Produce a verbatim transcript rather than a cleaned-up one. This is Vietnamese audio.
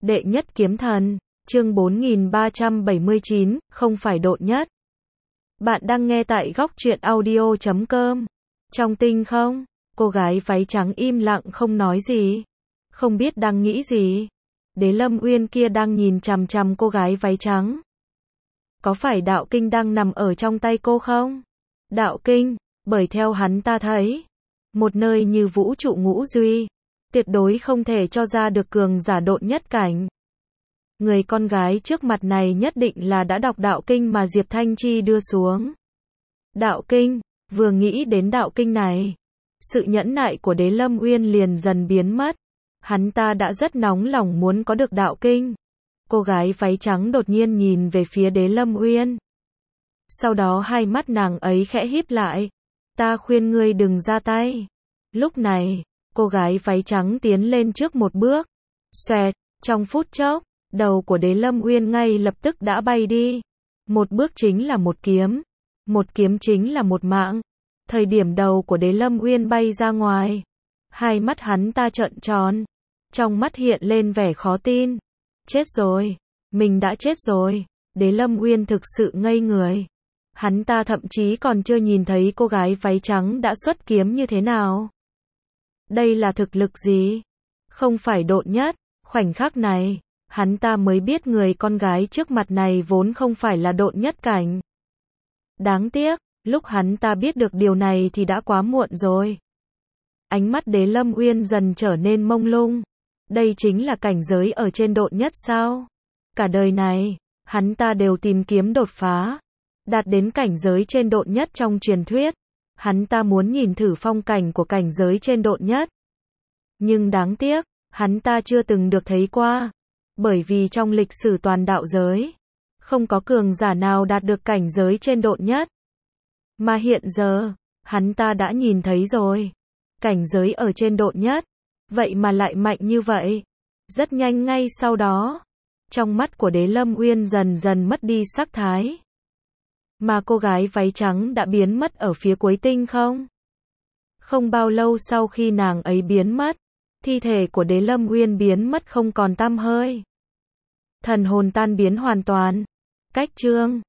Đệ nhất kiếm thần, chương bốn nghìn ba trăm bảy mươi chín, không phải độn nhất. Bạn đang nghe tại góc truyện audio chấm com. Trong tinh không, cô gái váy trắng im lặng không nói gì. Không biết đang nghĩ gì. Đế Lâm Uyên kia đang nhìn chằm chằm cô gái váy trắng. Có phải đạo kinh đang nằm ở trong tay cô không? Đạo kinh, bởi theo hắn ta thấy, một nơi như vũ trụ ngũ duy, tuyệt đối không thể cho ra được cường giả độn nhất cảnh. Người con gái trước mặt này nhất định là đã đọc đạo kinh mà Diệp Thanh Chi đưa xuống. Đạo kinh, vừa nghĩ đến đạo kinh này, sự nhẫn nại của Đế Lâm Uyên liền dần biến mất. Hắn ta đã rất nóng lòng muốn có được đạo kinh. Cô gái váy trắng đột nhiên nhìn về phía Đế Lâm Uyên. Sau đó hai mắt nàng ấy khẽ híp lại. Ta khuyên ngươi đừng ra tay. Lúc này, cô gái váy trắng tiến lên trước một bước. Xoẹt, trong phút chốc, đầu của Đế Lâm Uyên ngay lập tức đã bay đi. Một bước chính là một kiếm. Một kiếm chính là một mạng. Thời điểm đầu của Đế Lâm Uyên bay ra ngoài, hai mắt hắn ta trợn tròn. Trong mắt hiện lên vẻ khó tin. Chết rồi. Mình đã chết rồi. Đế Lâm Uyên thực sự ngây người. Hắn ta thậm chí còn chưa nhìn thấy cô gái váy trắng đã xuất kiếm như thế nào. Đây là thực lực gì? Không phải độn nhất. Khoảnh khắc này, hắn ta mới biết người con gái trước mặt này vốn không phải là độn nhất cảnh. Đáng tiếc, lúc hắn ta biết được điều này thì đã quá muộn rồi. Ánh mắt Đế Lâm Uyên dần trở nên mông lung. Đây chính là cảnh giới ở trên độn nhất sao? Cả đời này, hắn ta đều tìm kiếm đột phá, đạt đến cảnh giới trên độn nhất trong truyền thuyết. Hắn ta muốn nhìn thử phong cảnh của cảnh giới trên độn nhất. Nhưng đáng tiếc, hắn ta chưa từng được thấy qua. Bởi vì trong lịch sử toàn đạo giới, không có cường giả nào đạt được cảnh giới trên độn nhất. Mà hiện giờ, hắn ta đã nhìn thấy rồi. Cảnh giới ở trên độn nhất. Vậy mà lại mạnh như vậy. Rất nhanh ngay sau đó, trong mắt của Đế Lâm Uyên dần dần mất đi sắc thái. Mà cô gái váy trắng đã biến mất ở phía cuối tinh không. Không bao lâu sau khi nàng ấy biến mất, thi thể của Đế Lâm Uyên biến mất không còn tăm hơi. Thần hồn tan biến hoàn toàn. Cách chương